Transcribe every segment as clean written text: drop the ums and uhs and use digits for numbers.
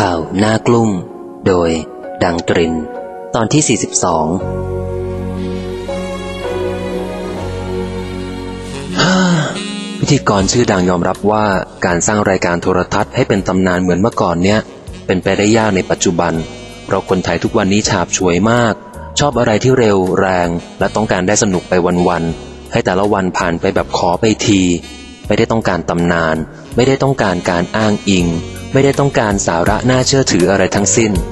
ข่าวหน้ากลุ่มโดยดังตรินตอนที่42พิธีกรชื่อดังยอมรับว่าการสร้างรายการโทรทัศน์ให้เป็นตำนานเหมือนเมื่อก่อนเนี่ยเป็นไปได้ยากในปัจจุบันเพราะคนไทยทุกวันนี้ฉาบฉวยมากชอบอะไรที่เร็วแรงและต้องการได้สนุกไปวันๆให้แต่ละวันผ่านไปแบบขอไปทีไม่ได้ต้องการตำนานไม่ได้ต้องการการอ้างอิงไม่ได้ต้องการสาระน่าเชื่อถืออะไรทั้งสิ้น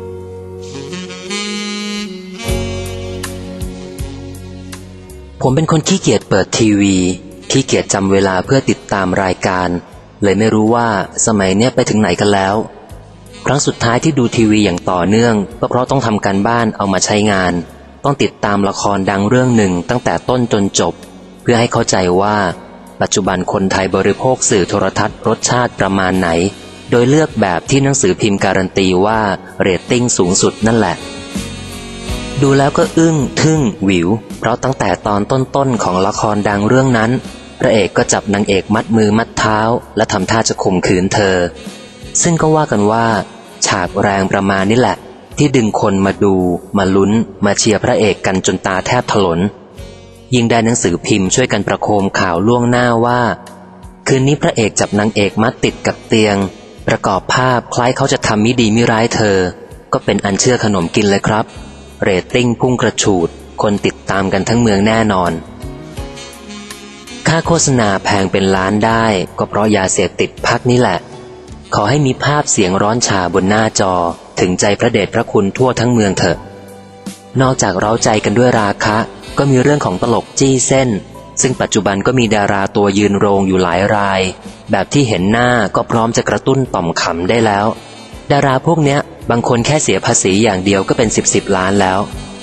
ผมเป็นคนขี้เกียจเปิดทีวีขี้เกียจจำเวลาเพื่อติดตามรายการเลยไม่รู้ว่าสมัยเนี้ยไปถึงไหนกันแล้วครั้งสุดท้ายที่ดูทีวีอย่างต่อเนื่องก็เพราะต้องทำการบ้านเอามาใช้งานต้องติดตามละครดังเรื่องหนึ่งตั้งแต่ต้นจนจบเพื่อให้เข้าใจว่าปัจจุบันคนไทยบริโภคสื่อโทรทัศน์รสชาติประมาณไหนโดยเลือกแบบที่หนังสือพิมพ์การันตีว่าเรตติ้งสูงสุดนั่นแหละดูแล้วก็อึ้งทึ่งหวิวเพราะตั้งแต่ตอนต้นๆของละครดังเรื่องนั้นพระเอกก็จับนางเอกมัดมือมัดเท้าและทำท่าจะข่มขืนเธอซึ่งก็ว่ากันว่าฉากแรงประมาณนี้แหละที่ดึงคนมาดูมาลุ้นมาเชียร์พระเอกกันจนตาแทบถลนยิ่งได้หนังสือพิมพ์ช่วยกันประโคมข่าวล่วงหน้าว่าคืนนี้พระเอกจับนางเอกมัดติดกับเตียงประกอบภาพคล้ายเขาจะทำมิดีมิร้ายเธอก็เป็นอันเชื่อขนมกินเลยครับเรตติ้งพุ่งกระฉูดคนติดตามกันทั้งเมืองแน่นอนค่าโฆษณาแพงเป็นล้านได้ก็เพราะยาเสพติดพักนี้แหละขอให้มีภาพเสียงร้อนชาบนหน้าจอถึงใจพระเดชพระคุณทั่วทั้งเมืองเถอะนอกจากเร้าใจกันด้วยราคะก็มีเรื่องของตลกจี้เส้นซึ่งปัจจุบันก็มีดาราตัวยืนโรงอยู่หลายรายแบบที่เห็นหน้าก็พร้อมจะกระตุ้นต่อมขำได้แล้วดาราพวกเนี้ยบางคนแค่เสียภาษีอย่างเดียวก็เป็น10 ล้านแล้ว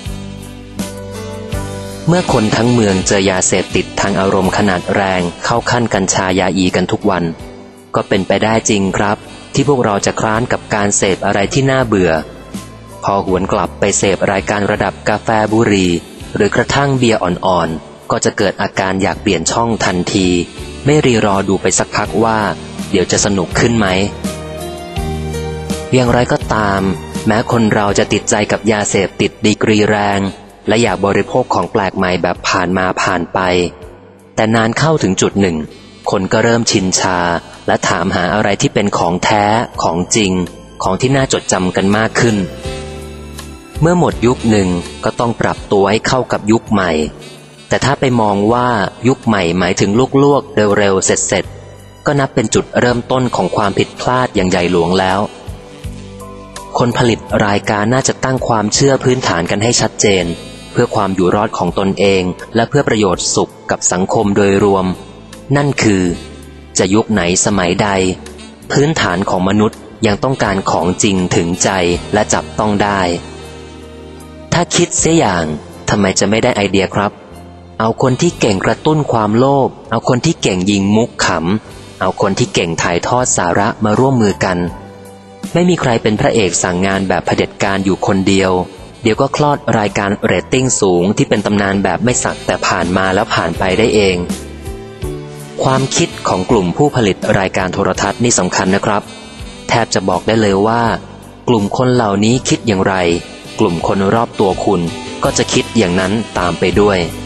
เมื่อคนทั้งเมืองเจอยาเสพติดทางอารมณ์ขนาดแรงเข้าขั้นกัญชายาอีกันทุกวันก็เป็นไปได้จริงครับที่พวกเราจะคร้านกับการเสพอะไรที่น่าเบื่อพอหวนกลับไปเสพรายการระดับกาแฟบุหรี่หรือกระทั่งเบียร์อ่อนๆก็จะเกิดอาการอยากเปลี่ยนช่องทันทีไม่รีรอดูไปสักพักว่าเดี๋ยวจะสนุกขึ้นไหมอย่างไรก็ตามแม้คนเราจะติดใจกับยาเสพติดดีกรีแรงและอยากบริโภคของแปลกใหม่แบบผ่านมาผ่านไปแต่นานเข้าถึงจุดหนึ่งคนก็เริ่มชินชาและถามหาอะไรที่เป็นของแท้ของจริงของที่น่าจดจำกันมากขึ้นเมื่อหมดยุคหนึ่งก็ต้องปรับตัวให้เข้ากับยุคใหม่แต่ถ้าไปมองว่ายุคใหม่หมายถึงลวกๆเร็วๆเสร็จก็นับเป็นจุดเริ่มต้นของความผิดพลาดอย่างใหญ่หลวงแล้วคนผลิตรายการน่าจะตั้งความเชื่อพื้นฐานกันให้ชัดเจนเพื่อความอยู่รอดของตนเองและเพื่อประโยชน์สุขกับสังคมโดยรวมนั่นคือจะยุคไหนสมัยใดพื้นฐานของมนุษย์ยังต้องการของจริงถึงใจและจับต้องได้ถ้าคิดเสียอย่างทำไมจะไม่ได้ไอเดียครับเอาคนที่เก่งกระตุ้นความโลภเอาคนที่เก่งยิงมุกขำเอาคนที่เก่งถ่ายทอดสาระมาร่วมมือกันไม่มีใครเป็นพระเอกสั่งงานแบบเผด็จการอยู่คนเดียวเดี๋ยวก็คลอดรายการเรตติ้งสูงที่เป็นตำนานแบบไม่สักแต่ผ่านมาแล้วผ่านไปได้เองความคิดของกลุ่มผู้ผลิตรายการโทรทัศน์นี่สำคัญนะครับแทบจะบอกได้เลยว่ากลุ่มคนเหล่านี้คิดอย่างไรกลุ่มคนรอบตัวคุณก็จะคิดอย่างนั้นตามไปด้วย